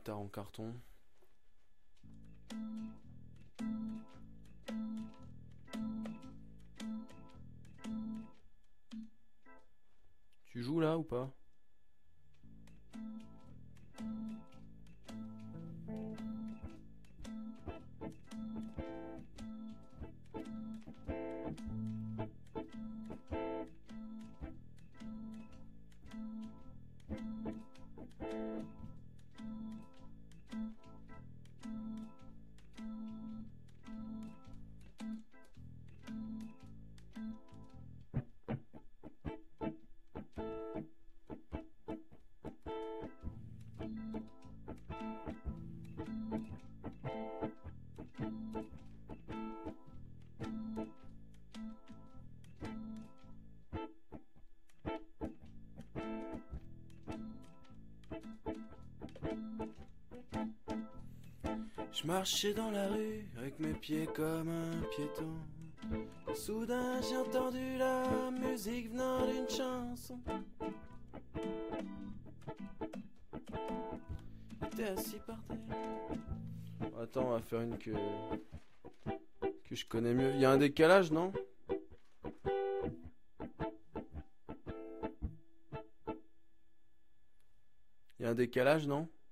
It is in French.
guitare en carton. Tu joues là ou pas? Je marchais dans la rue avec mes pieds comme un piéton. Soudain j'ai entendu la musique venant d'une chanson. J'étais assis par terre. Attends, on va faire une que je connais mieux. Il y a un décalage, non? Il y a un décalage, non?